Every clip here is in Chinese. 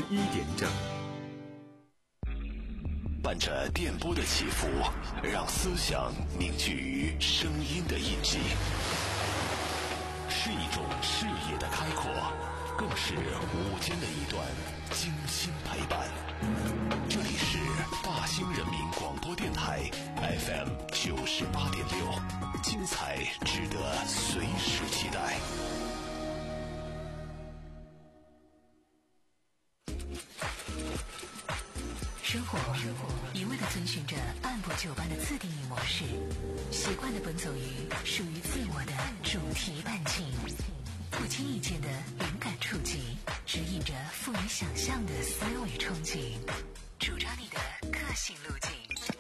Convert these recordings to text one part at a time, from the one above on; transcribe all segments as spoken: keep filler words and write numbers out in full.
一点整。 伴着电波的起伏，让思想凝聚于声音的印记，是一种视野的开阔，更是午间的一段精心陪伴。这里是大兴人民广播电台 F M 九十八点六，精彩值得随时期待。 生活一味地遵循着按部就班的自定义模式，习惯地奔走于属于自我的主题半径，不经意间的灵感触及，指引着富于想象的思维憧憬，主张你的个性路径。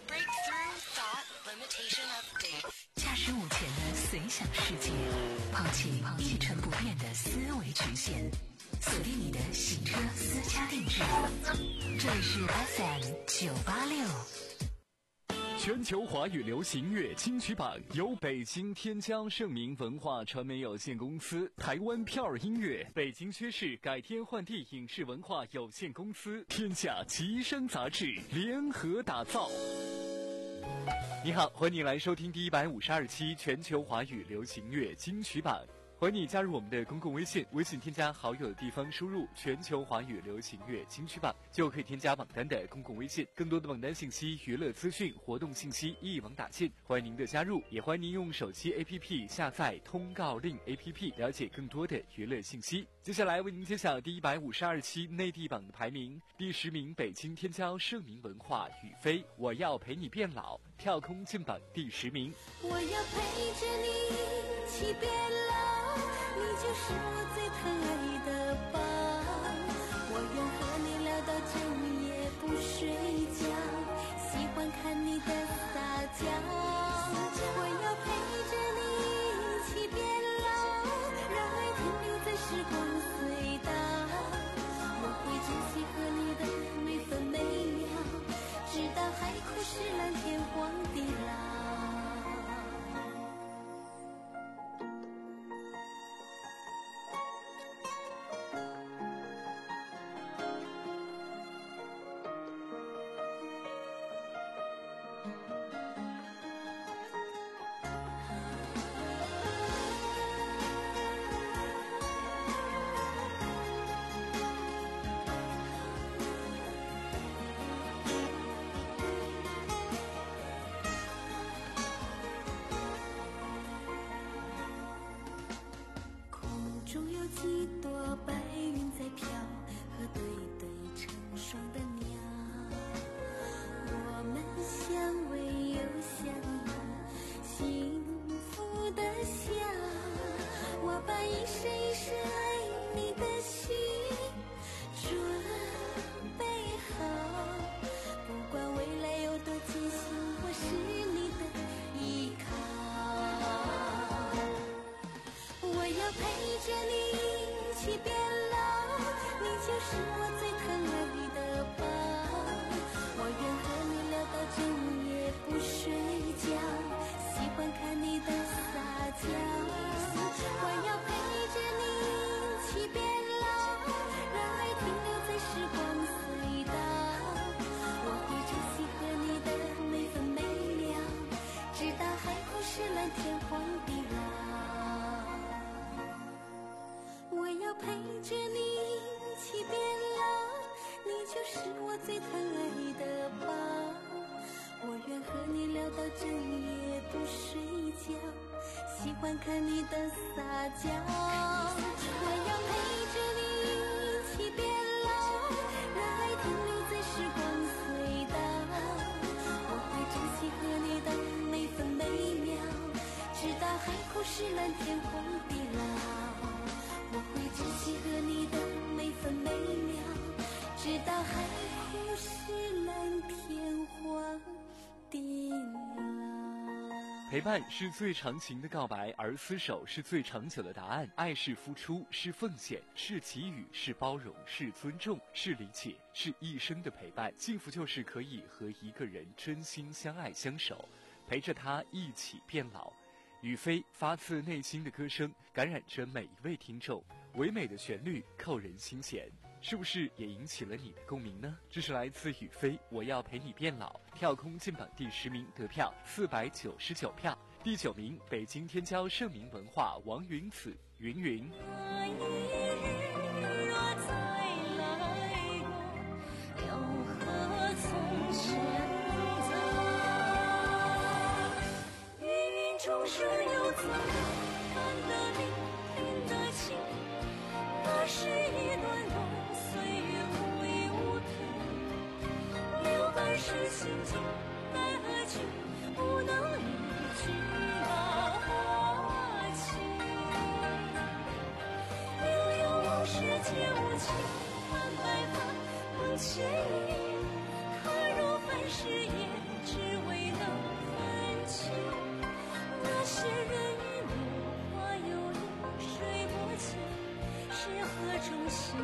驾驶午前的随想世界，抛弃一成不变的思维局限，锁定你的洗车私家定制。这里是 F M 九八六。 全球华语流行乐金曲榜由北京天骄盛名文化传媒有限公司、台湾票儿音乐、北京薛氏改天换地影视文化有限公司、天下吉声杂志联合打造。你好，欢迎你来收听第一百五十二期全球华语流行乐金曲榜。欢迎你加入我们的公共微信，微信添加好友的地方输入全球华语流行乐金曲榜，就可以添加榜单的公共微信，更多的榜单信息、娱乐资讯、活动信息一网打尽，欢迎您的加入，也欢迎您用手机 A P P 下载通告令 A P P 了解更多的娱乐信息。接下来为您揭晓第一百五十二期内地榜的排名，第十名北京天骄盛名文化雨飞，我要陪你变老，跳空进榜第十名。 我要陪着你一起变老，你就是我最疼爱的宝，我愿和你聊到整夜不睡觉，喜欢看你的撒娇。我要陪着你一起变老，让爱停留在时光隧道，我会珍惜和你的每分每秒，直到海枯石烂天荒地老。几朵白云在飘，和对对成双的鸟，我们相偎又相拥，幸福的笑。我把一生一世爱你的心准备好，不管未来有多艰辛，我是你的依靠。我要陪着你一起变老，你就是我最疼爱的宝，我愿和你聊到整夜不睡觉，喜欢看你的撒娇。我要陪着你一起变老，让爱停留在时光隧道，我会珍惜和你的每分每秒，直到海枯石烂天荒地老。我要陪着你一起变老，你就是我最疼爱的宝，我愿和你聊到整夜不睡觉，喜欢看你的撒娇。我要陪着你一起变老，让爱停留在时光隧道，我会珍惜和你的每分每秒，直到海枯石烂天荒地老，我会珍惜和你的每分每秒，直到海枯石烂天荒地老。 陪伴是最长情的告白，而厮守是最长久的答案。爱是付出，是奉献，是给予，是包容，是尊重，是理解，是一生的陪伴。幸福就是可以和一个人真心相爱相守，陪着他一起变老。雨飞发自内心的歌声感染着每一位听众，唯美的旋律扣人心弦。 是不是也引起了你的共鸣呢？这是来自雨飞《我要陪你变老》，跳空进榜第十名，得票四百九十九票。第九名，北京天骄盛名文化王云子《云云》。 那一日若再来过，又和从前在？芸芸众生又怎看得明，听得清？那是一段段岁月无依无凭，留半世心境，奈何去不能与君老花期。悠悠往事皆无情，看白发梦牵引，踏入凡世也只为能分清。那些人与我花有意，水波清，是何种心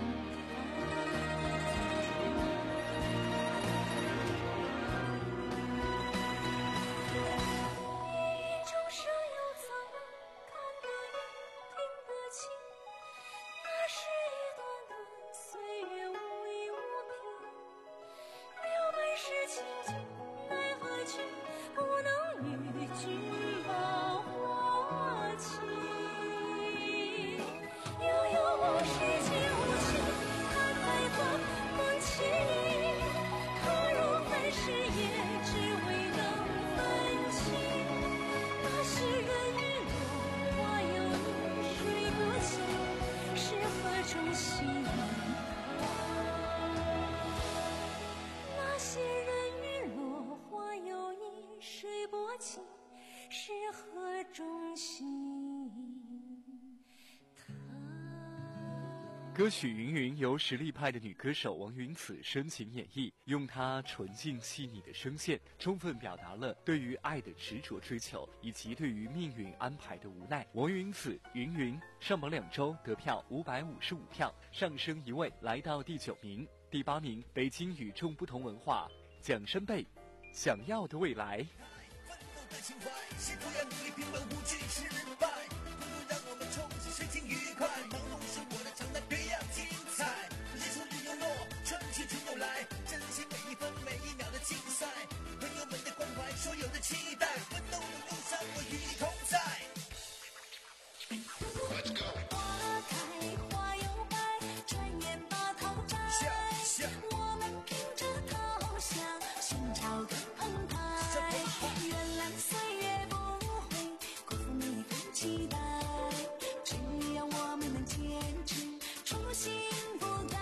歌曲《云云》由实力派的女歌手王云子深情演绎，用她纯净细腻的声线，充分表达了对于爱的执着追求，以及对于命运安排的无奈。王云子《云云》上榜两周，得票五百五十五票，上升一位，来到第九名。第八名，北京与众不同文化蒋山贝，想要的未来。 奋斗的情怀，试图要努力平稳无惧失败，不如让我们重新水晶愉快，忙碌是我的常态，别样精彩。日出日又落，春去春又来，珍惜每一分每一秒的竞赛，朋友们的关怀，所有的期待，奋斗的路上我与你同在。Let's go。花开花又败，转眼把桃摘。我们凭着桃香，心潮更澎湃。原谅岁月不会辜负每一份期待，只要我们能坚持，初心不改。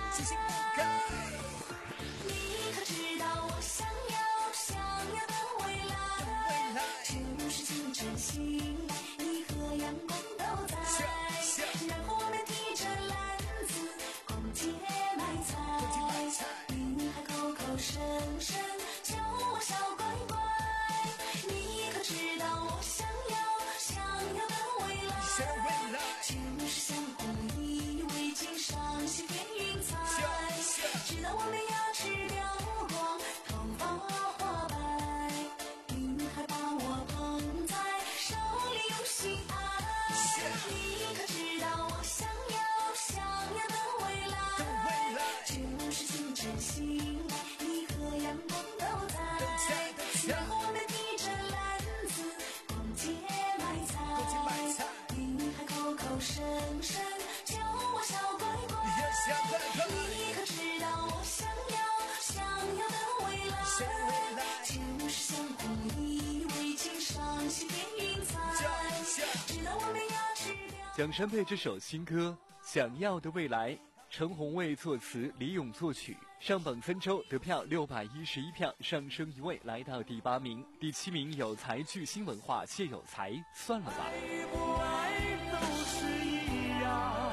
你可知道我想要想要的未来，就是请真心，你和阳光都在。然后我们提着篮子逛街买菜，云海口口声声叫我小乖乖。你可知道我想要想要的未来，就是相互依偎，锦上添云彩。直到我们牙齿掉光，头发花白，云海把我捧在手里用心爱。你可知道我想要想要的未来，就是请真心，你和阳光都在。然后我们提着篮子逛街买菜，云海口口声声叫我小乖乖。你可知道我想要想要的未来，就是相互依偎，锦上添云彩。直到我们牙齿掉。 蒋山贝这首新歌《想要的未来》，陈红卫作词，李咏作曲，上榜三周，得票六百一十一票，上升一位，来到第八名。第七名，有才巨星文化谢有才，算了吧。 爱不爱都是一样，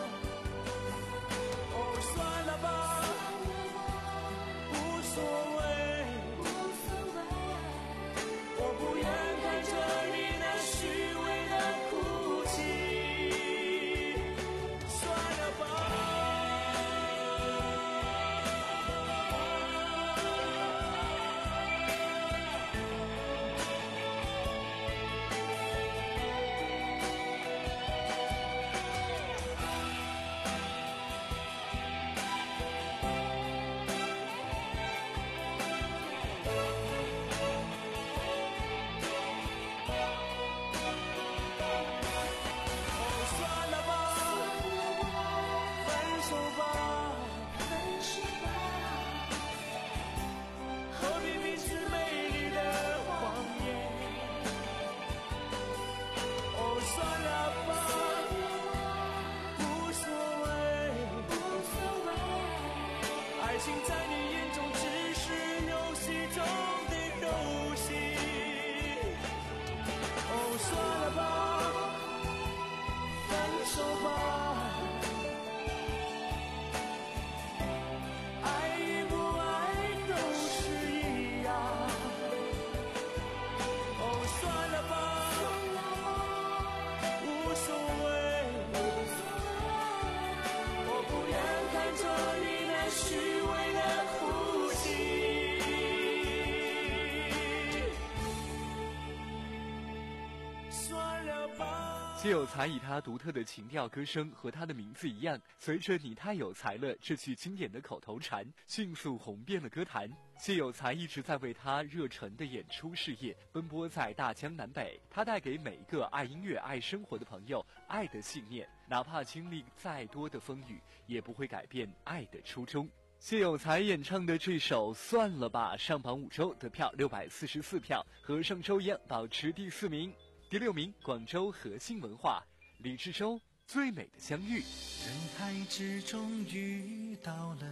哦，算了吧，无所谓，我不愿看着你那虚伪的哭泣，算了吧。 情在你眼中只是游戏中的游戏。哦，算了吧，分手吧。 谢有才以他独特的情调歌声和他的名字一样，随着你太有才了这句经典的口头禅迅速红遍了歌坛。谢有才一直在为他热忱的演出事业奔波在大江南北，他带给每一个爱音乐爱生活的朋友爱的信念，哪怕经历再多的风雨也不会改变爱的初衷。谢有才演唱的这首算了吧上榜五周，得票六百四十四票，和上周一样保持第四名。第六名，广州和信文化，李志洲最美的相遇。 人海之中遇到了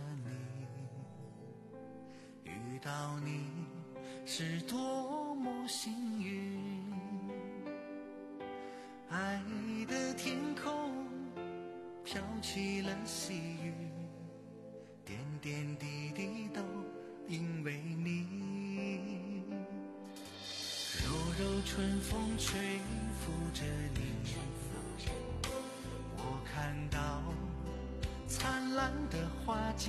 你，遇到你是多么幸运，爱的天空飘起了细雨，点点滴滴都因为你。柔柔春风吹拂着你，我看到灿烂的花季，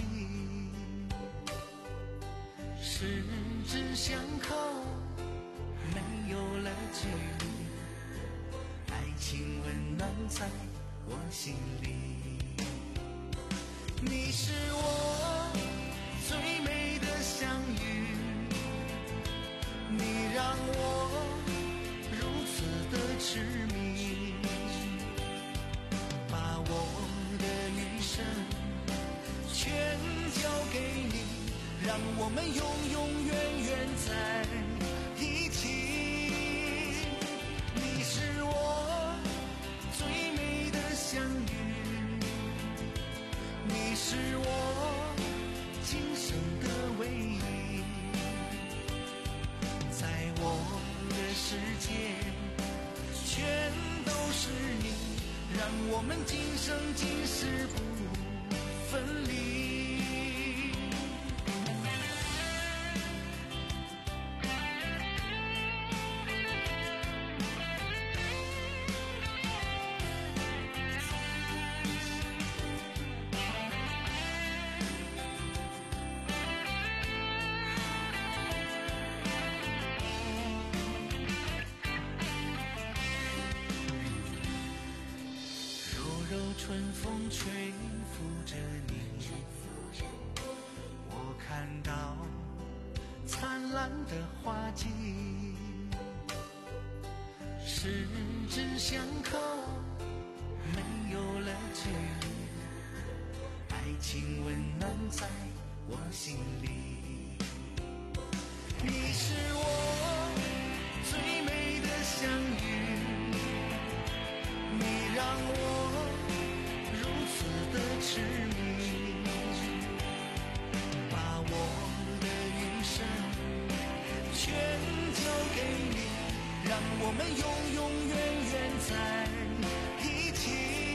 十指相扣，没有了距离，爱情温暖在我心里。你是我最美的相遇，你让我如此的痴迷，把我的余生全交给你，让我们永永远远在一起。你是我最美的相遇，你是我今生的唯一，在我的世界全都是你，让我们今生今世不分离。春风吹拂着你，我看到灿烂的花季，十指相扣，没有了距离，爱情温暖在我心里。你是我最美的相遇，你让我的痴迷，把我的余生全交给你，让我们永永远远在一起。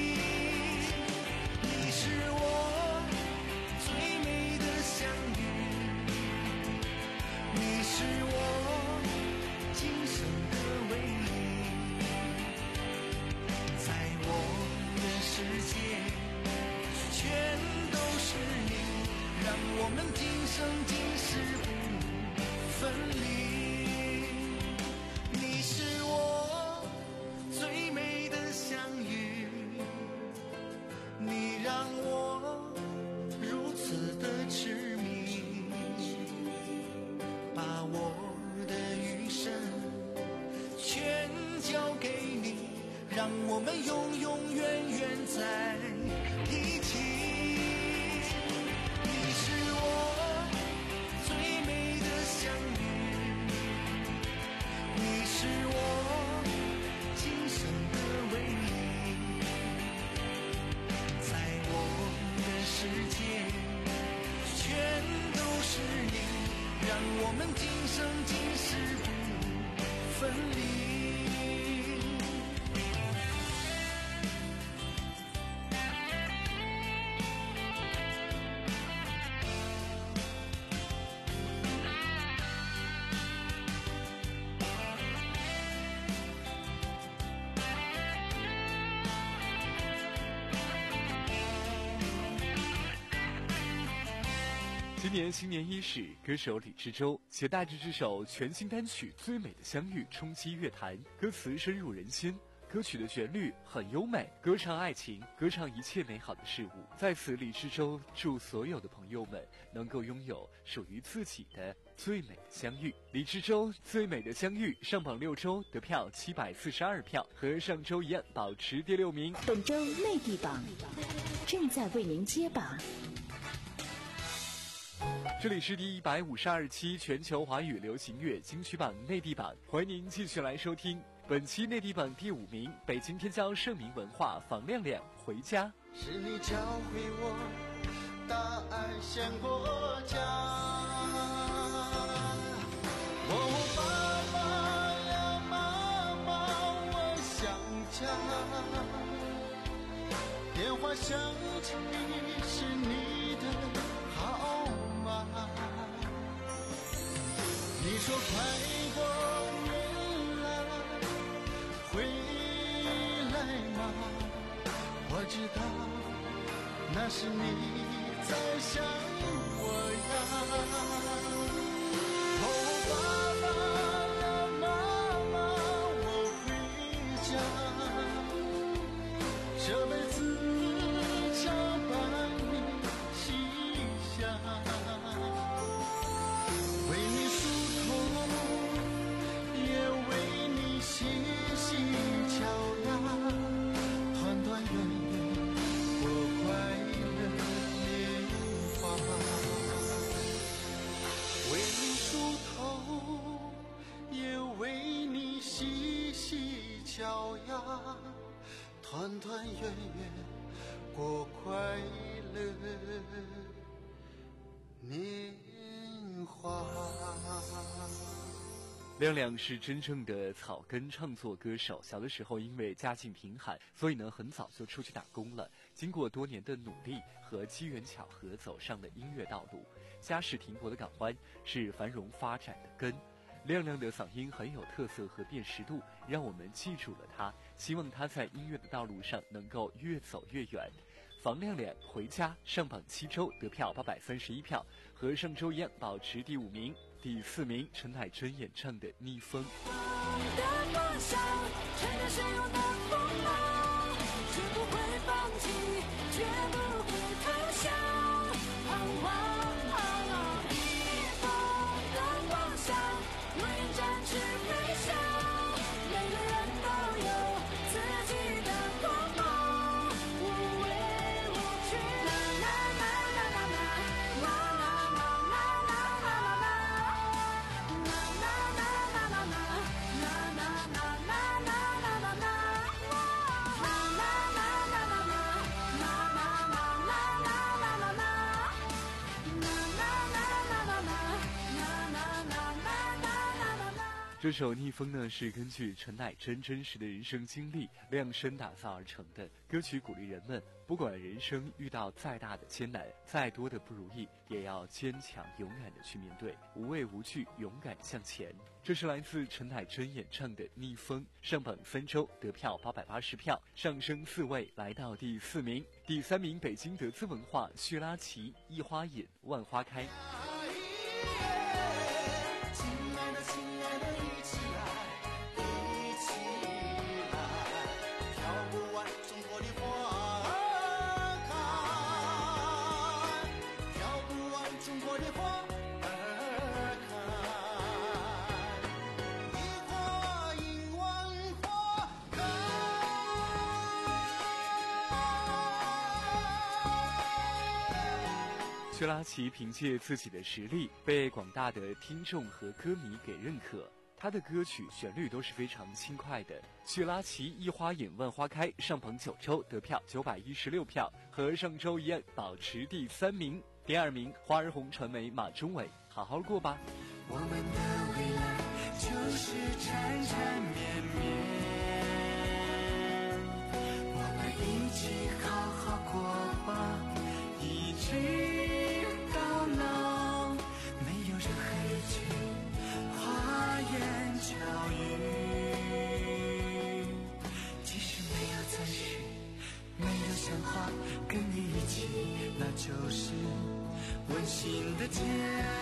你是我最美的相遇，你是我今生的唯一，在我的世界全都是你，让我们今生今世不分离。你是我最美的相遇，你让我如此的痴迷，把我的余生全交给你，让我们永永远远在一起。世界全让我们今生今世不分离。 今年新年伊始，歌手李志洲携带着这首全新单曲《最美的相遇》冲击乐坛，歌词深入人心，歌曲的旋律很优美，歌唱爱情，歌唱一切美好的事物。在此，李志洲祝所有的朋友们能够拥有属于自己的最美的相遇。李志洲《最美的相遇》上榜六周，得票七百四十二票，和上周一样保持第六名。 本周内地榜正在为您揭榜。 这里是第一百五十二期全球华语流行乐金曲榜内地榜，欢迎您继续来收听本期内地榜第五名，北京天骄盛明文化房亮亮回家。 是你教会我大爱先过家，哦，爸爸呀妈妈我想家，电话响起是你的号码，你说快过年了回来吗？我知道那是你在想我呀。哦，爸爸呀妈妈我回家，这辈子常伴你膝下，为你梳头也为你洗洗脚呀，团团圆圆过快乐年华，为你梳头也为你洗洗脚呀，团团圆圆过快乐年华。 亮亮是真正的草根唱作歌手，小的时候因为家境贫寒，所以呢很早就出去打工了。经过多年的努力和机缘巧合，走上了音乐道路。家世贫瘠的港湾是繁荣发展的根。亮亮的嗓音很有特色和辨识度，让我们记住了他，希望他在音乐的道路上能够越走越远。房亮亮回家上榜七周，得票八百三十一票，和上周一样保持第五名。第四名，陈乃真演唱的《逆风》。 的方向，乘着汹涌的风浪，绝不会放弃，绝不会投降，盼望。逆风的方向，永远展翅飞翔，每个人都有自己的光芒，无畏无惧。啦啦啦啦啦啦啦啦啦啦啦啦啦啦啦啦。 这首《逆风》呢，是根据陈乃真真实的人生经历量身打造而成的。歌曲鼓励人们，不管人生遇到再大的艰难，再多的不如意，也要坚强勇敢的去面对，无畏无惧，勇敢向前。这是来自陈乃真演唱的《逆风》，上榜三周，得票八百八十票，上升四位，来到第四名。第三名，北京德资文化薛拉奇《一花引万花开》。薛拉奇凭借自己的实力被广大的听众和歌迷给认可，他的歌曲旋律都是非常轻快的。薛拉奇《一花引万花开》上榜九周，得票九百一十六票，和上周一样保持第三名。 第二名，花儿红传媒马中伟，好好过吧。 我们的未来就是缠缠绵绵，我们一起好好过吧，一直到老，没有任何一句花言巧语，即使没有钻石，没有鲜花，跟你一起，那就是温馨的家，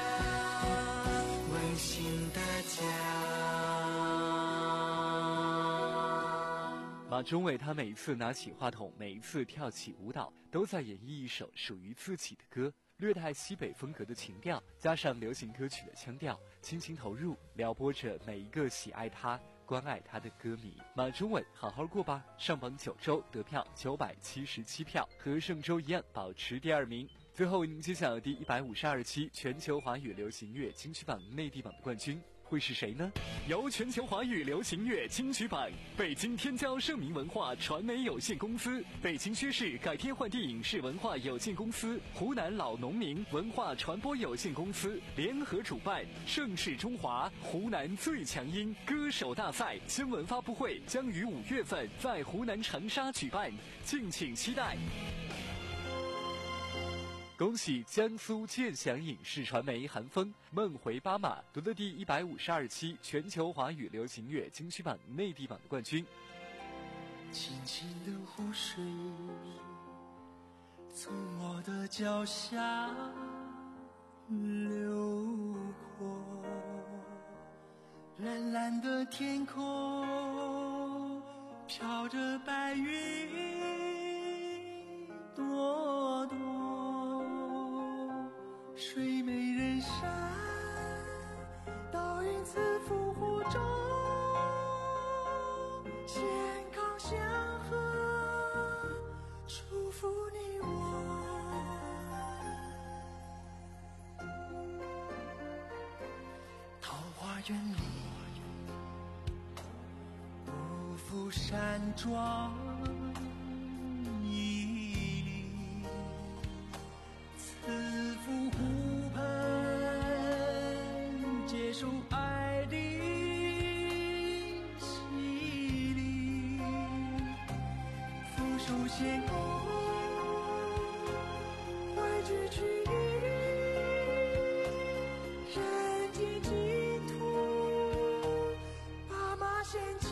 温馨的家。 马中伟他每一次拿起话筒，每一次跳起舞蹈，都在演绎一首属于自己的歌，略带西北风格的情调，加上流行歌曲的腔调，倾情投入，撩拨着每一个喜爱他、关爱他的歌迷。马中伟，好好过吧，上榜九周，得票九百七十七票，和上周一样保持第二名。最后为您揭晓第一百五十二期全球华语流行乐金曲榜内地榜的冠军会是谁呢？由全球华语流行乐金曲榜、北京天骄盛名文化传媒有限公司、北京薛氏改天换地影视文化有限公司、湖南老农民文化传播有限公司联合主办，盛世中华湖南最强音歌手大赛新闻发布会将于五月份在湖南长沙举办，敬请期待。恭喜江苏建祥影视传媒韩风梦回巴马夺得第一百五十二期全球华语流行乐金曲榜内地榜的冠军。 轻轻的湖水从我的脚下流过，蓝蓝的天空飘着白云朵朵，睡美人山，倒影自浮湖中，健康祥和，祝福你我。桃花源里，五福山庄屹立，自负湖畔结束爱的洗礼，俯首献功，汇聚去意，人间净土，爸妈献祭。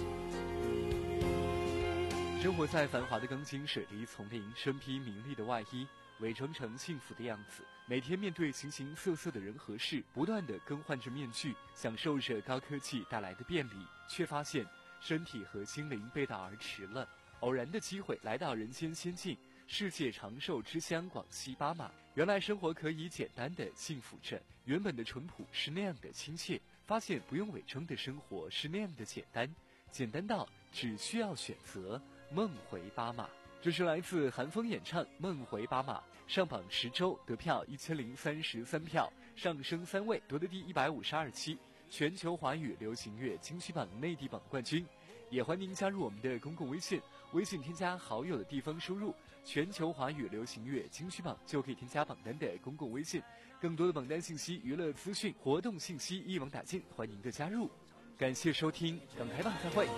生活在繁华的钢筋水泥丛林，身披名利的外衣，伪装成幸福的样子，每天面对形形色色的人和事，不断地更换着面具，享受着高科技带来的便利，却发现身体和心灵背道而驰了。偶然的机会来到人间仙境，世界长寿之乡广西巴马，原来生活可以简单的幸福着，原本的淳朴是那样的亲切，发现不用伪装的生活是那样的简单，简单到只需要选择梦回巴马。这是来自韩风演唱《梦回巴马》，上榜十周，得票一千零三十三票，上升三位，夺得第一百五十二期全球华语流行乐金曲榜内地榜冠军。也欢迎您加入我们的公共微信，微信添加好友的地方输入全球华语流行乐金曲榜，就可以添加榜单的公共微信。更多的榜单信息、娱乐资讯、活动信息一网打尽，欢迎您的加入。感谢收听，港台榜再会。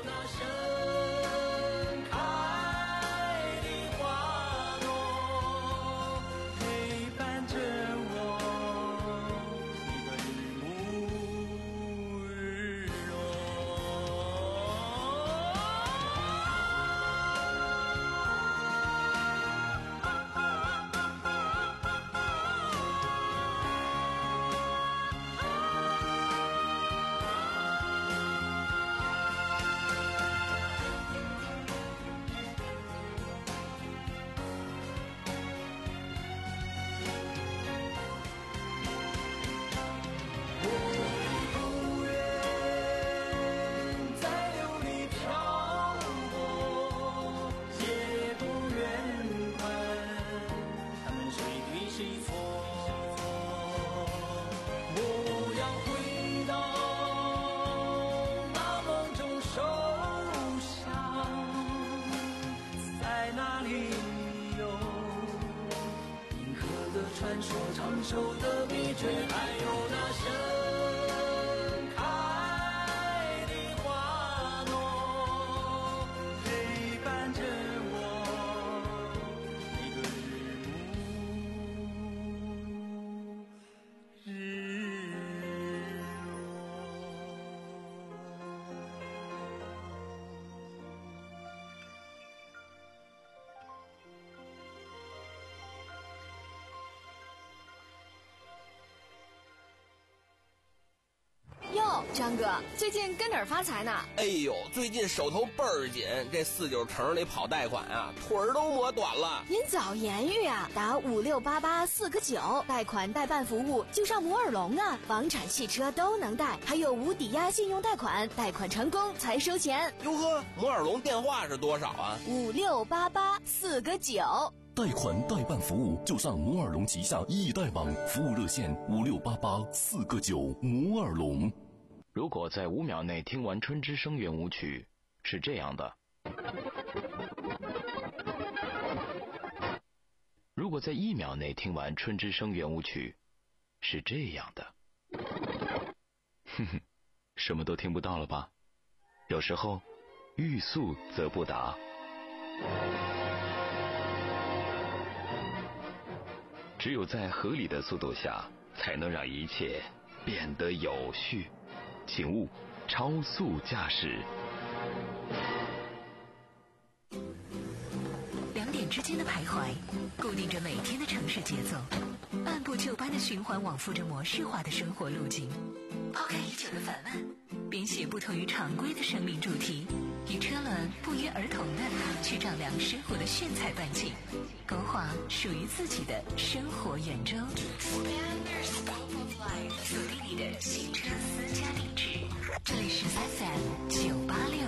在那里有银河的的传说，长寿的秘诀，还有那盛开的花朵，陪伴着我一个日暮日哟，张哥，最近跟哪儿发财呢？ 哎呦，最近手头倍儿紧，这四九城里跑贷款啊，腿儿都磨短了。 您早言语啊，打五六八八四个九，贷款代办服务就上摩尔龙啊，房产、汽车都能贷，还有无抵押信用贷款，贷款成功才收钱。 哟呵，摩尔龙电话是多少啊？ 五六八八四个九。 贷款代办服务就上摩尔龙旗下易贷网，服务热线五六八八四个九。摩尔龙。 如果在五秒内听完春之声圆舞曲，是这样的；如果在一秒内听完春之声圆舞曲，是这样的。哼哼，什么都听不到了吧？有时候，欲速则不达。只有在合理的速度下，才能让一切变得有序。请勿超速驾驶。 两点之间的徘徊，固定着每天的城市节奏，按部就班的循环往复着模式化的生活路径。抛开已久的烦闷，编写不同于常规的生命主题，与车轮不约而同的去丈量生活的炫彩半径，勾画属于自己的生活圆周。锁定你的新车私家定制，这里是 F M 九八六。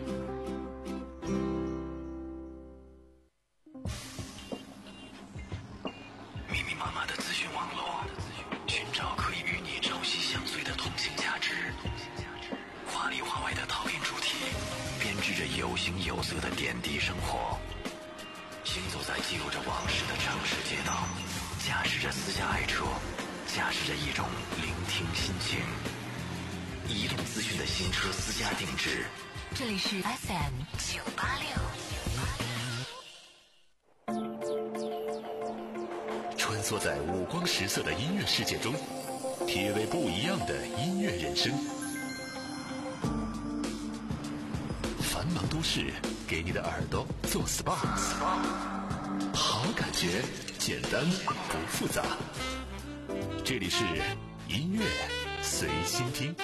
密密麻麻的资讯网络，寻找可以与你朝夕相随的通信价值。华里华外的讨论主题，编织着有形有色的点滴生活。行走在记录着往事的城市街道，驾驶着私家爱车，驾驶着一种聆听心情。移动资讯的新车私家定制， 这里是 F M 九八六。 穿梭在五光十色的音乐世界中，体味不一样的音乐人生。繁忙都市给你的耳朵做 S P A， 好感觉，简单不复杂。这里是音乐随心听。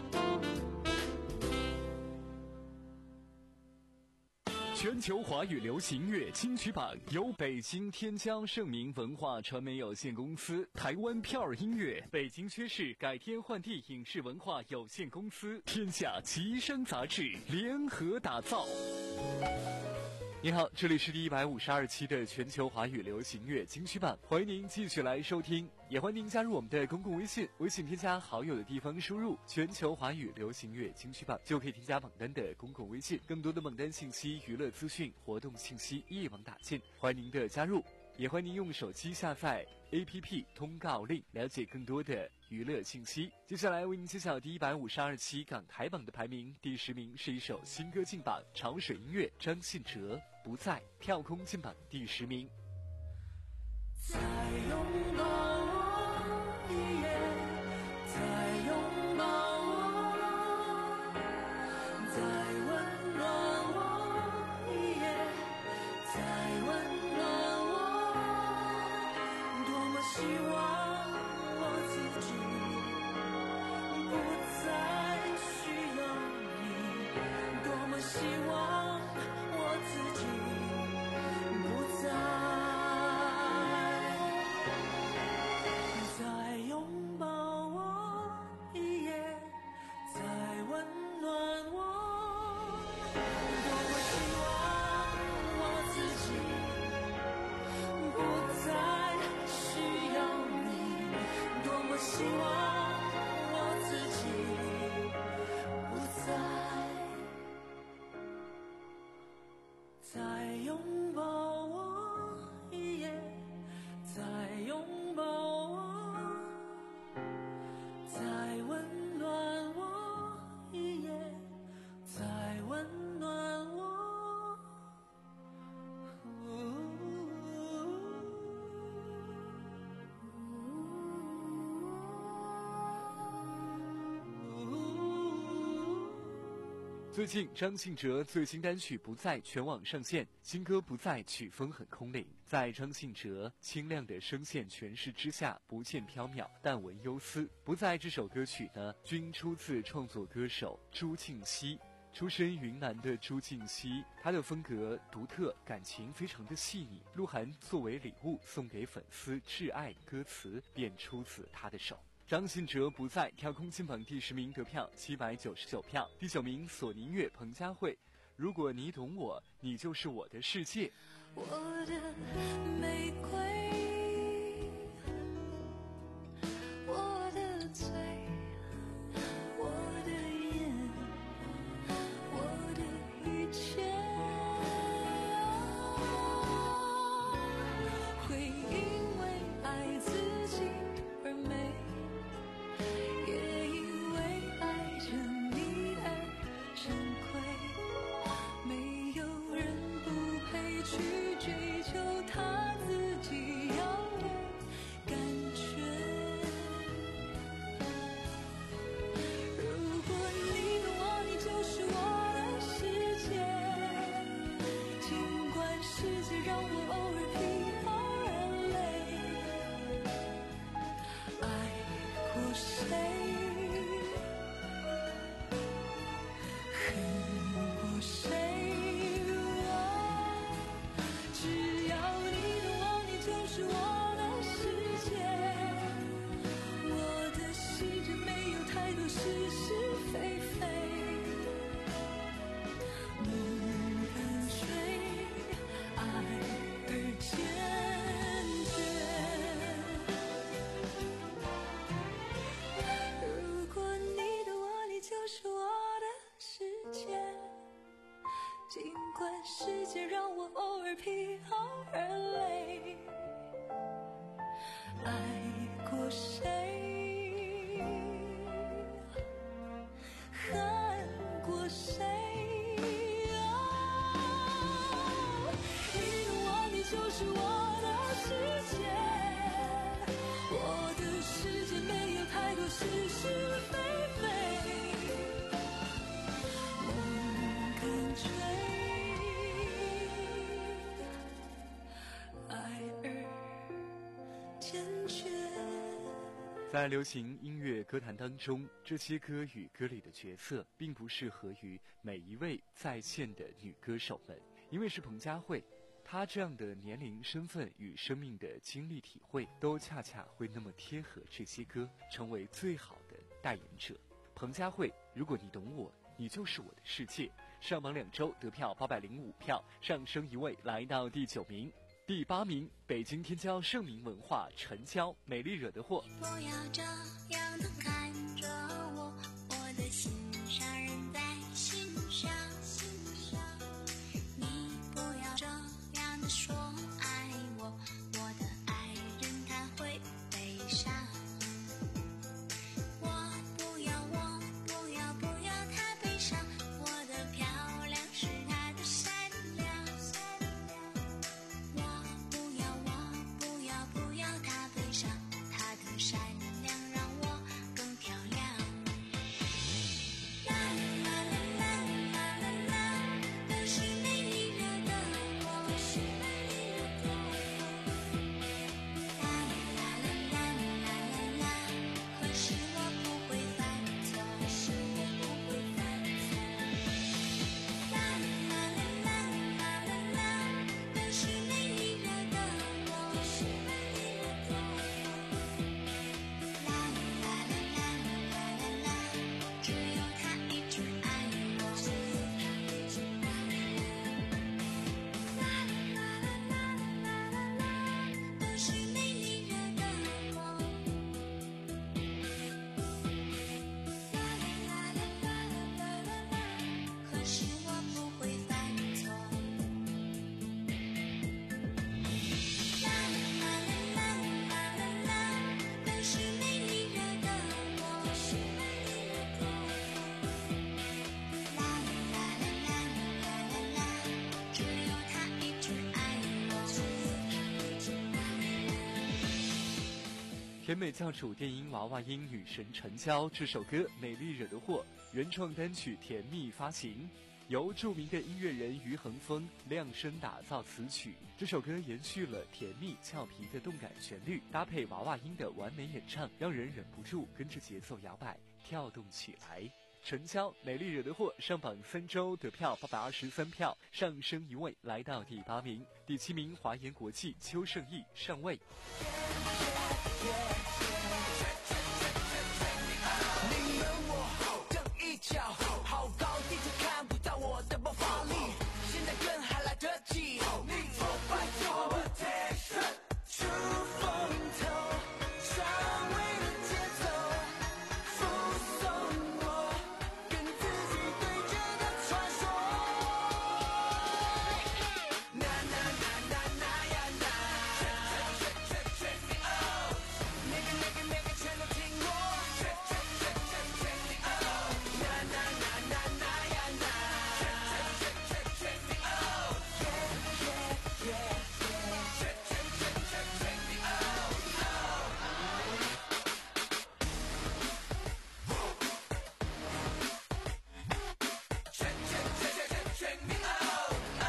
全球华语流行乐金曲榜由北京天江盛明文化传媒有限公司、台湾票儿音乐、北京薛氏改天换地影视文化有限公司、天下奇声杂志联合打造。你好，这里是第一百五十二期的全球华语流行乐金曲榜，欢迎您继续来收听，也欢迎您加入我们的公共微信，微信添加好友的地方输入全球华语流行乐金曲榜，就可以添加榜单的公共微信，更多的榜单信息、娱乐资讯、活动信息一网打尽，欢迎您的加入，也欢迎您用手机下载 A P P 通告令，了解更多的娱乐信息。接下来为您揭晓第一百五十二期港台榜的排名，第十名是一首新歌进榜，潮水音乐张信哲不在，跳空进榜第十名。 再拥抱我一夜，再拥抱我，再温暖我一夜，再温暖我，多么希望我自己不再需要你，多么希望我自己不再最近张信哲最新单曲《不在》全网上线，新歌《不在》曲风很空灵，在张信哲清亮的声线诠释之下，不见缥缈，但闻忧思。《不在》这首歌曲呢，均出自创作歌手朱庆熙。出身云南的朱庆熙，他的风格独特，感情非常的细腻。鹿晗作为礼物送给粉丝挚爱歌词，便出自他的手。张信哲不在跳空金榜第十名得票七百九十九票，第九名索尼音乐彭佳慧。如果你懂我，你就是我的世界。 我的玫瑰，我的嘴，我的眼，我的一切，会因为爱自己而美，也因为爱着你而珍贵。没有人不配去追求他自己要的感觉。如果你懂我，你就是我的世界。尽管世界让我偶尔疲劳而累，爱过谁？尽管世界让我偶尔疲劳而累，爱过谁，恨过谁，哦，你懂我，你就是我的世界，我的世界没有太多是是非非，梦更吹。 在流行音乐歌坛当中，这些歌与歌里的角色并不适合于每一位在线的女歌手们，因为是彭佳慧，她这样的年龄、身份与生命的经历体会，都恰恰会那么贴合这些歌，成为最好的代言者。彭佳慧，如果你懂我，你就是我的世界。上榜两周得票八百零五票，上升一位来到第九名。第八名，北京天骄盛名文化陈娇，美丽惹得祸。 不要这样的看着我，我的心上人在欣赏，你不要这样的说爱我，我的爱人他会悲伤。我不要，我不要，不要他悲伤，我的漂亮是他的善良。 甜美教主电音娃娃音女神陈娇这首歌美丽惹的祸，原创单曲甜蜜发行，由著名的音乐人于恒峰量身打造词曲。这首歌延续了甜蜜俏皮的动感旋律，搭配娃娃音的完美演唱，让人忍不住跟着节奏摇摆跳动起来。陈娇美丽惹的祸上榜三周得票八百二十三票，上升一位来到第八名。第七名华研国际邱胜翊上位。 你们我等一脚，好高低都看不到我的爆发力，现在更还来得及。你挫败做 attention， 出风头，上位的节奏，附送我跟自己对着的传说。那那那那那呀那，全全全全你哦，那个那个那个全都听我，全全全全全你哦，那那那那那呀那，全全全全全你哦，yeah yeah yeah yeah， 全全全全全你哦哦。全全全全全全你哦哦。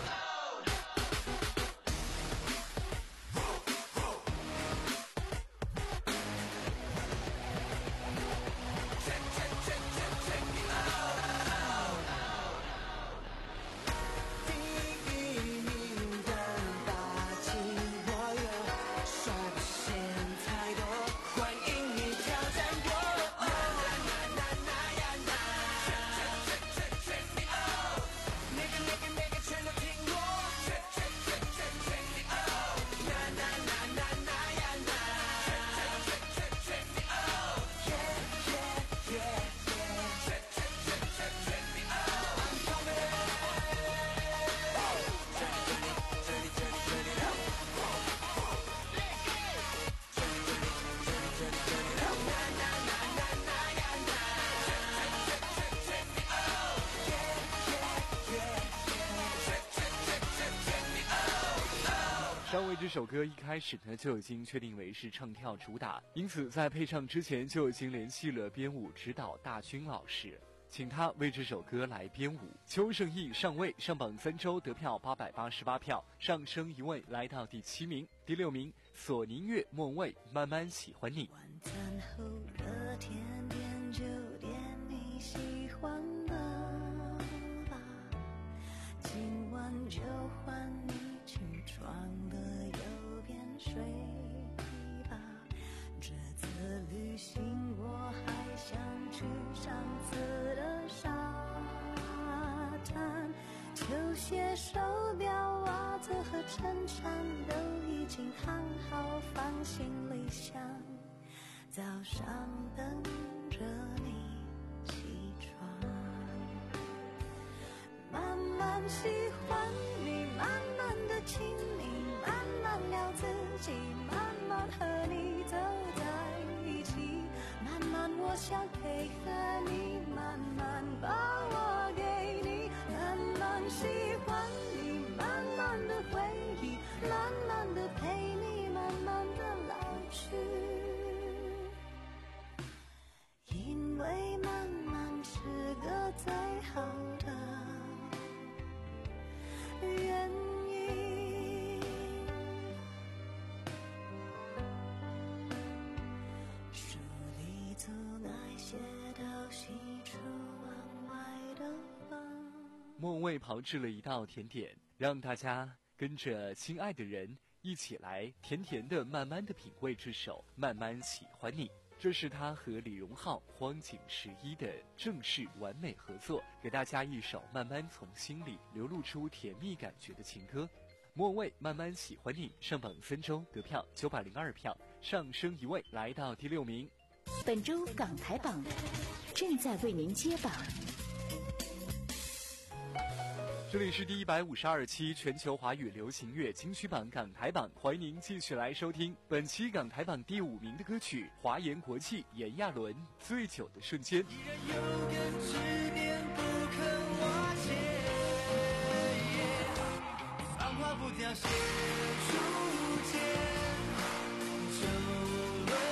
全全全全全你哦哦。第一名的霸气，我有率先太多，欢迎你挑战我。那那那那呀那，全全全全全你哦，那个那个那个全都听我，全全全全全你哦，那那那那那呀那，全全全全你哦，yeah yeah yeah yeah， 全全全全全你哦。I'm coming， 这里这里这里这里。 上位这首歌一开始呢就已经确定为是唱跳主打，因此在配唱之前就已经联系了编舞指导大军老师，请他为这首歌来编舞。邱胜翊上位，上榜三周得票八百八十八票，上升一位来到第七名。第六名索尼乐莫蔚慢慢喜欢你。 晚餐后的甜点就点你喜欢的吧，今晚就换你起床的右边睡吧，这次旅行我还想去上次的沙滩，球鞋手表袜子和衬衫都已经烫好放行李箱，早上等着你起床，慢慢喜欢你，慢慢的亲你，慢慢聊自己，慢慢和你走在一起，慢慢我想配合你，慢慢把我给你，慢慢喜欢你，慢慢的回忆，慢慢的陪你，慢慢的老去，因为慢慢是个最好的原因。书里总爱写到喜出望外的风。 莫蔚炮制了一道甜点，让大家跟着亲爱的人一起来甜甜的慢慢的品味这首慢慢喜欢你。这是他和李荣浩、荒井十一的正式完美合作，给大家一首慢慢从心里流露出甜蜜感觉的情歌。莫蔚慢慢喜欢你上榜三周得票九百零二票，上升一位来到第六名。 本周港台榜正在为您揭榜。 这里是第一百五十二期全球华语流行乐金曲榜港台榜，欢迎您继续来收听本期港台榜第五名的歌曲，华研国际炎亚纶《醉酒的瞬间》。 依然有根执念不肯瓦解，繁华不凋谢初见，酒沦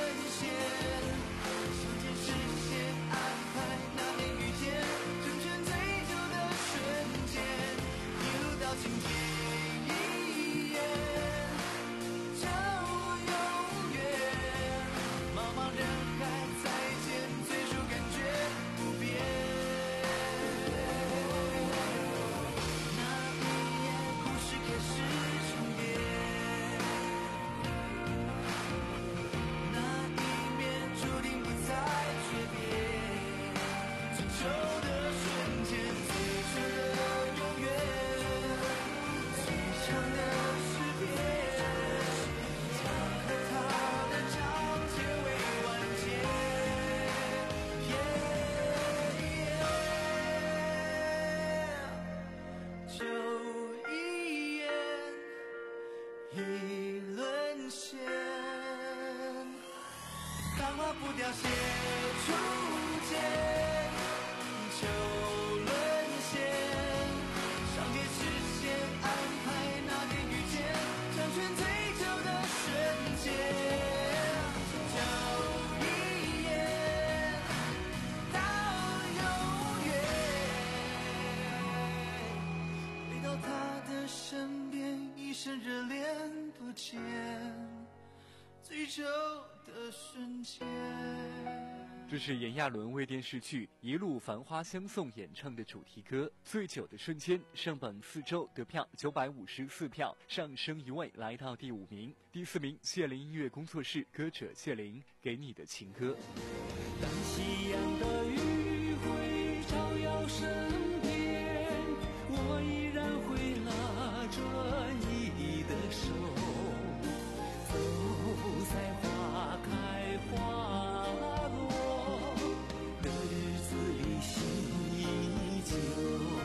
凋谢初见，秋沦陷，上天实现安排那天遇见，成全最久的瞬间，就一眼到永远，回到他的身边，一生热恋不见最久的瞬间。 这是炎亚纶为电视剧《一路繁花相送》演唱的主题歌《最久的瞬间》，上榜四周得票九百五十四票，上升一位来到第五名。第四名，谢灵音乐工作室歌者谢灵，给你的情歌。 当夕阳的余晖照耀身边，我依然会拉着你的手，走在花开花落的日子里，心依旧。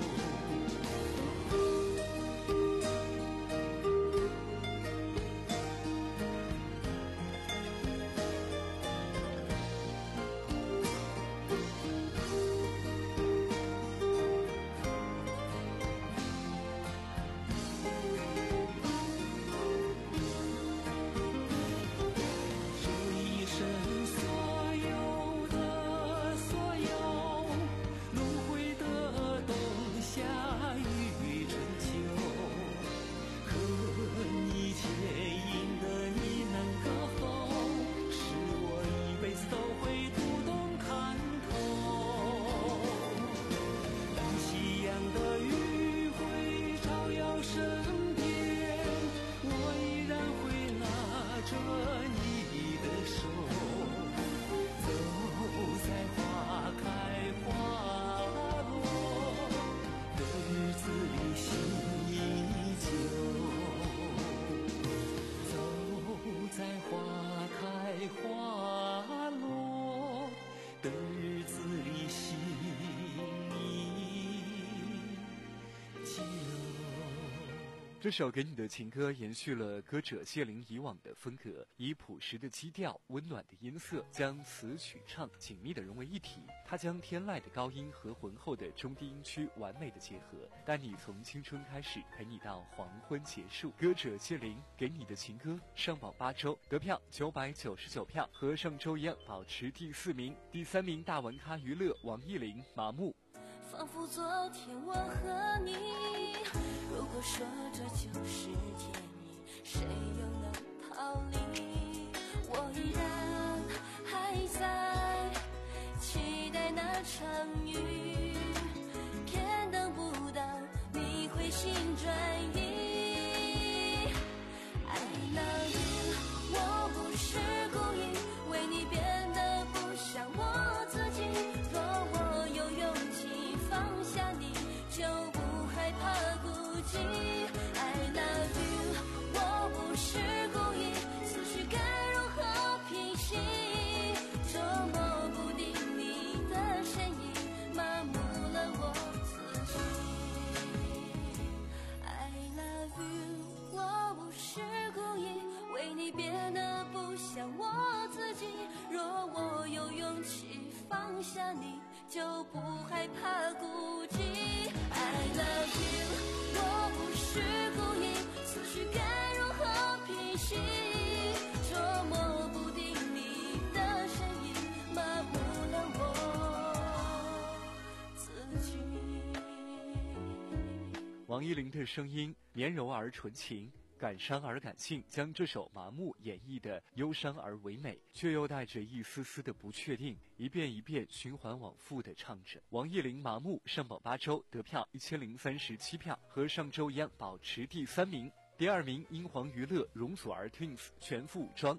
这首给你的情歌延续了歌者谢灵以往的风格，以朴实的基调、温暖的音色，将词曲唱紧密地融为一体。他将天籁的高音和浑厚的中低音区完美的结合，带你从青春开始，陪你到黄昏结束。歌者谢灵给你的情歌上榜八周，得票九百九十九票，和上周一样保持第四名。第三名，大玩咖娱乐王艺霖麻木。 仿佛昨天我和你，如果说这就是天意，谁又能逃离？我依然还在期待那场雨，天等不到你回心转意。I love you， 我不是故意为你变得不像我自己，若我有勇气放下你，就不害怕孤寂。I love you， 我不是故意，思绪该如何平息？捉摸不定你的身影，麻木了我自己。I love you， 我不是故意为你变得不像我自己，若我有勇气放下你，就不害怕孤寂。I love you， 我不是故意，思绪该如何平息？捉摸不定你的身影，麻木了我自己。 王艺霖的声音绵柔而纯情，感伤而感性，将这首《麻木》演绎的忧伤而唯美，却又带着一丝丝的不确定，一遍一遍循环往复地唱着。王艺霖《麻木》上榜八周，得票一千零三十七票，和上周一样保持第三名。第二名，英皇娱乐容祖儿 Twins 全副武装。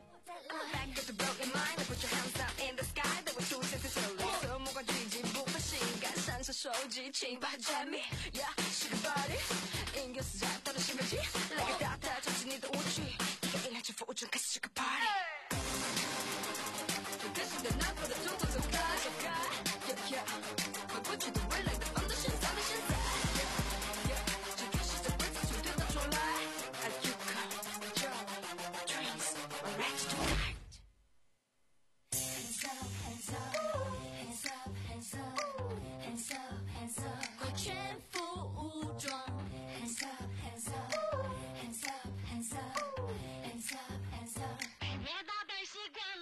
手机请把占命 Yeah， 是个 body 音乐是在到了兴奋剂，来个大大唱起你的舞曲，一个音量全副武装开始这个 party。可是的难过的中途都该就该 Yeah Yeah， 把过去的未来的放到现在的现在 Yeah Yeah， 这开始的规则从对到出来 Are you come Joe Dreams I'm ready tonight。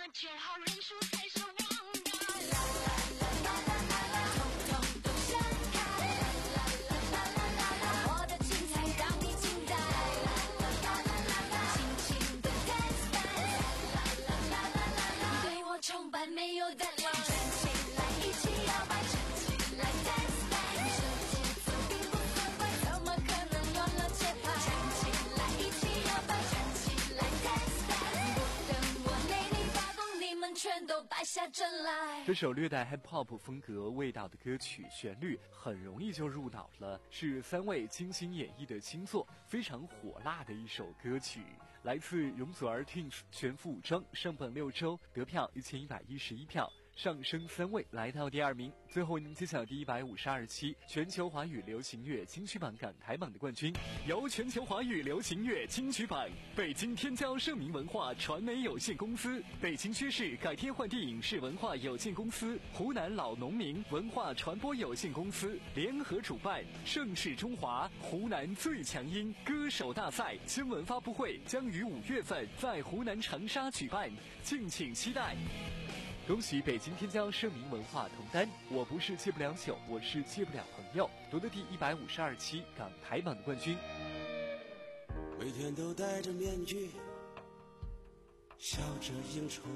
九号人数才是王道。 啦啦啦啦啦啦啦，统统都闪开。啦啦啦啦啦啦，我的精彩让你惊呆。啦啦啦啦啦啦，尽情的 dance dance。啦啦啦啦啦啦，对我崇拜没有淡忘。站起来一起摇摆，站起来 dance dance。这节奏并不算快，怎么可能乱了节拍？站起来一起摇摆，站起来 dance dance。不等我内力发动，你们全都败下阵来。 这首略带 hip hop 风格味道的歌曲，旋律很容易就入脑了，是三位精心演绎的新作，非常火辣的一首歌曲。来自容祖儿 Twins 全副武装，上榜六周，得票一千一百一十一票。上升三位来到第二名，最后您揭晓第一百五十二期全球华语流行乐金曲榜港台榜的冠军，由全球华语流行乐金曲榜北京天骄盛名文化传媒有限公司、北京区市改天换地影视文化有限公司、湖南老农民文化传播有限公司联合主办盛世中华湖南最强音歌手大赛新闻发布会，将于五月份在湖南长沙举办，敬请期待。恭喜北京天骄盛名文化同单，我不是戒不了酒，我是戒不了朋友，夺得第一百五十二期港台榜的冠军。 每天都戴着面具，笑着应酬，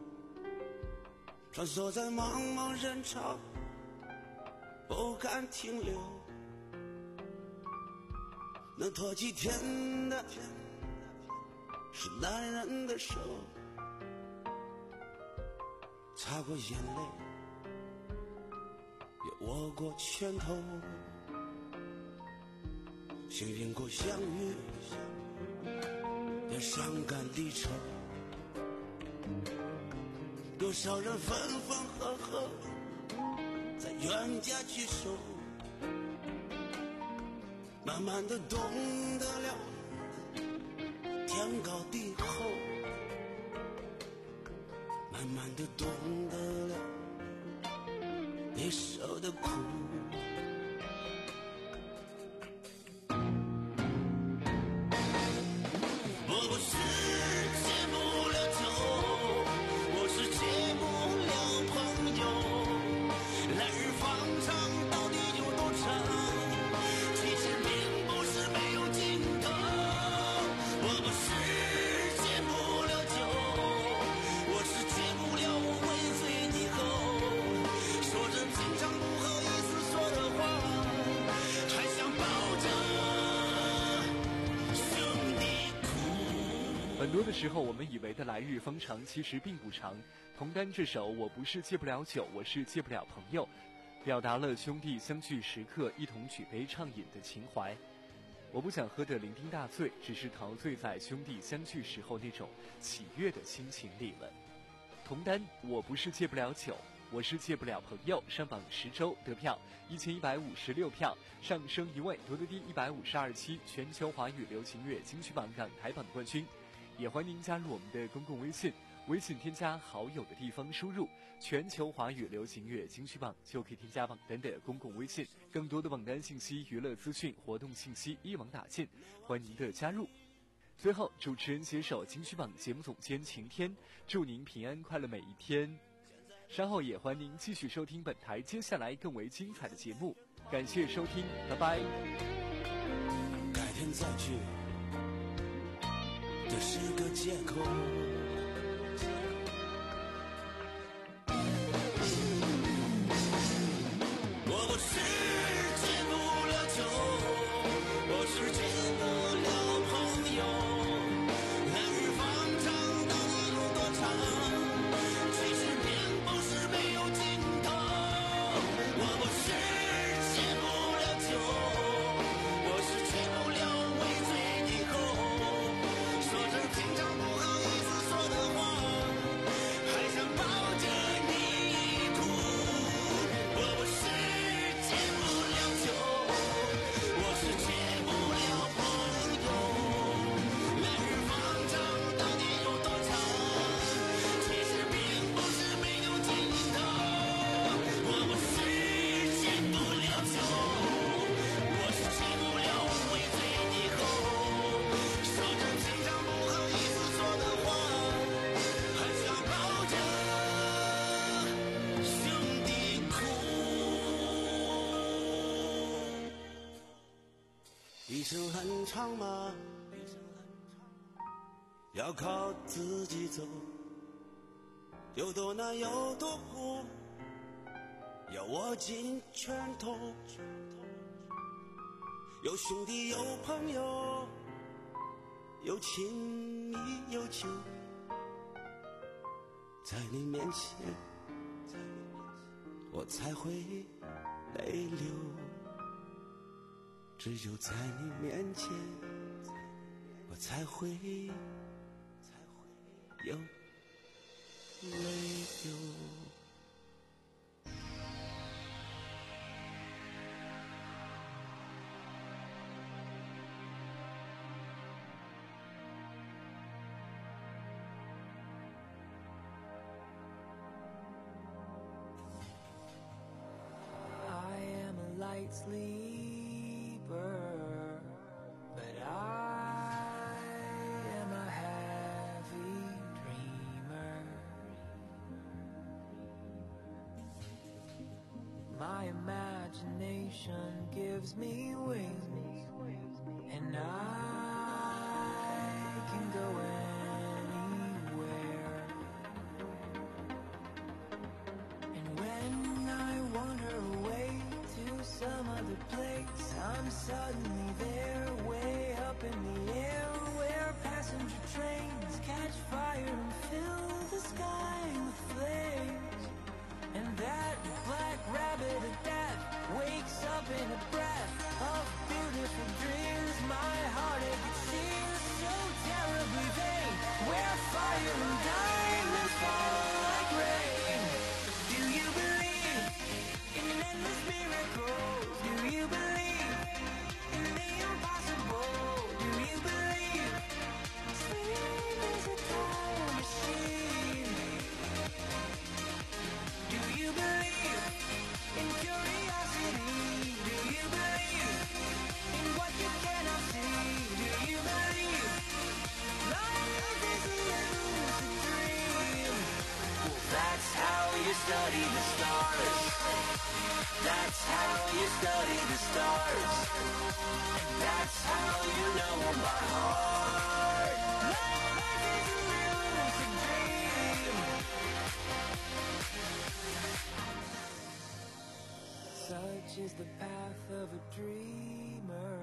穿梭在茫茫人潮，不敢停留。能托起天的是男人的手，擦过眼泪，也握过拳头，经历过相遇的伤感离愁，多少人分分合合在冤家聚首，慢慢的懂得了天高地厚，慢慢的懂得了你受的苦。我不是戒不了酒，我是戒不了朋友，来日方长到底有多长，其实并不是没有尽头。我不是戒不了酒，我是戒不了尾随你后，说着平常不好意思说的话，还想抱着兄弟哭。 很多的时候我们以为的来日方长其实并不长，同单这首我不是戒不了酒，我是戒不了朋友，表达了兄弟相聚时刻一同举杯畅饮的情怀。我不想喝得酩酊大醉，只是陶醉在兄弟相聚时候那种喜悦的心情里了。同单我不是戒不了酒，我是戒不了朋友，上榜十周，得票一千一百五十六票，上升一位，夺得第一百五十二期全球华语流行乐金曲榜港台榜的冠军。也欢迎您加入我们的公共微信，微信添加好友的地方输入全球华语流行乐金曲榜，就可以添加榜单的公共微信，更多的榜单信息、娱乐资讯、活动信息一网打尽，欢迎您的加入。最后，主持人携手金曲榜节目总监晴天，祝您平安快乐每一天。稍后也欢迎您继续收听本台接下来更为精彩的节目，感谢收听，拜拜。 改天再聚，这是个借口。我不是戒不了酒，我是戒不了朋友，来日方长到底有多长，其实并不是没有尽头。我不是戒不了酒，我是戒不了尾随你后，说着平常不好意思一生很长吗？要靠自己走，有多难有多苦，要握紧拳头。有兄弟有朋友，有亲密有旧，在你面前我才会泪流，只有在你面前我才会有泪流。 Light sleeper, but I am a heavy dreamer. My imagination gives me wings, and I can go anywhere. And when I wander away to some other place, I'm suddenly there, way up in the air, where passenger trains catch fire and fill the sky with flames. And that black rabbit of death wakes up in a breath of beautiful dreams. My heartache, it seems so terribly vain, where fire and diamonds fall like rain. Do you believe in endless miracles? Do you believe in the impossible? Do you believe sleep is a time machine? Do you believe in curiosity? Do you believe in what you cannot see? Do you believe life is a lucid dream? Well, that's how you study the stars. That's how you study the stars. And that's how you know my heart. Life is a lucid dream. Such is the path of a dreamer.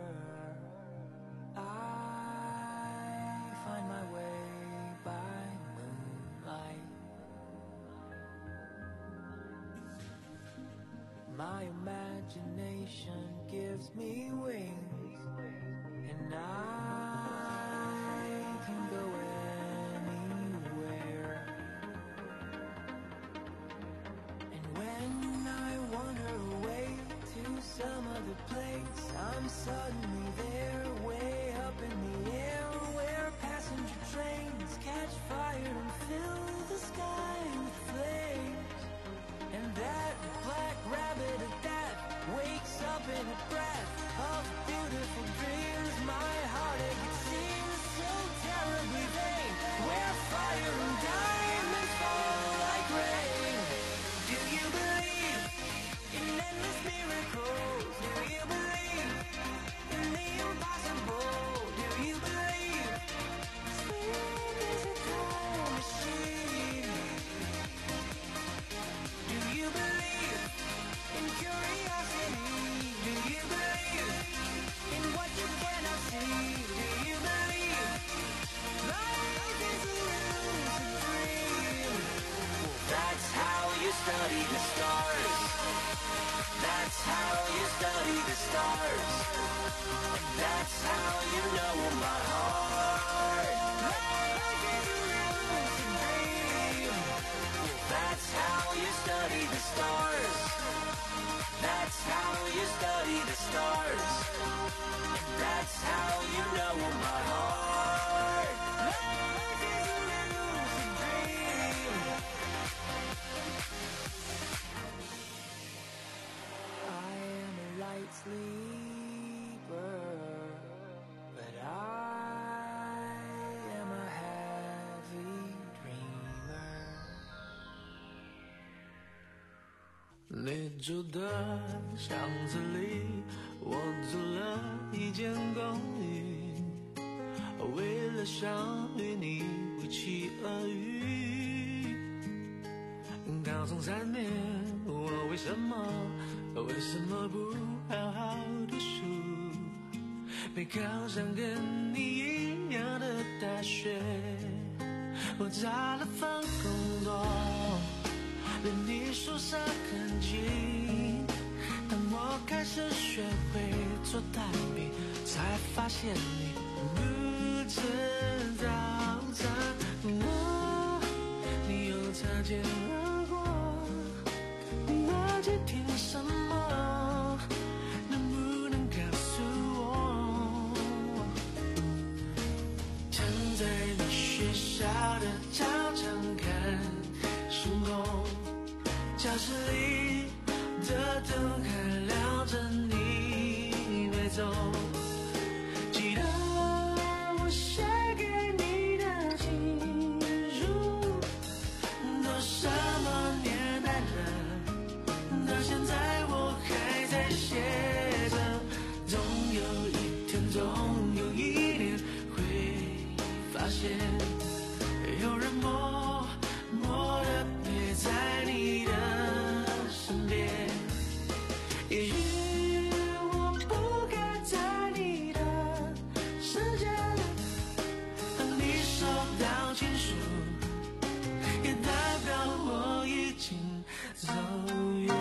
I find my way by moonlight. My imagination gives me wings, and I can go anywhere. And when I wander away to some other place, I'm suddenly there, way up in the air, where passenger trains catch fire and fill the sky with flames. And that black rabbit of death wakes up in a breath of beautiful dreams. My heartache, it seems so terribly vain, where fire and diamonds fall like rain. Do you believe in endless miracles? Do you believe in the impossible? Do you believe sleep is a time machine? Do you believe in curiosity? Do you believe in what you cannot see? Do you believe life is a lucid dream? Well, that's how you study the stars. That's how you study the stars. And that's how you know my heart. Life is a lucid dream. Well, that's how you study the stars. That's how you study the stars. And that's how you know my heart. Life is a lucid dream. I am a light sleeper, but I am a heavy dreamer. 你住的巷子里，我租了一间公寓，为了想与你一起而遇。高中三年，我为什么为什么不好好读书，没考上跟你一样的大学？我找了份工作，离你宿舍很近。当我开始学会做蛋饼，才发现你不吃早餐。我，你又擦肩而过，那几天什么？能不能告诉我？站在你学校的操场看星空，教室里的灯还亮着，你没走。记得我写给你的情书，都什么年代了，到现在我还在写着。总有一天，总有一年会发现，有人默默地陪在你的身边。也许我不该在你的世界，当你收到情书，也代表我已经走远。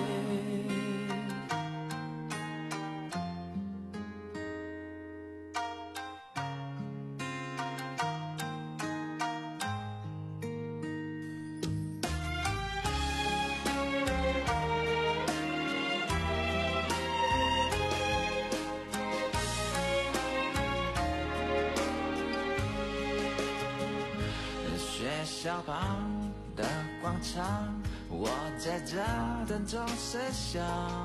学校旁的广场，我在这等钟声响，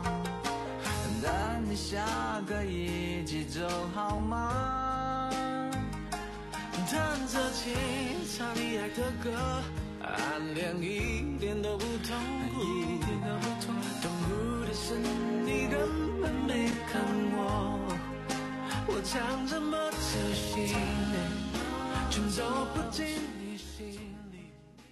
等你下课一起走好吗？弹着琴，唱你爱的歌，暗恋一点都不痛苦，痛苦的是你根本没看我，我唱这么走心，却走不进你心里。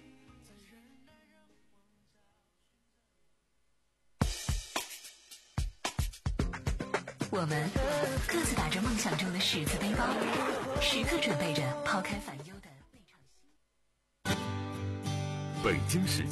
我们各自打着梦想中的十字背包，时刻准备着抛开烦忧的那场戏。 北京时间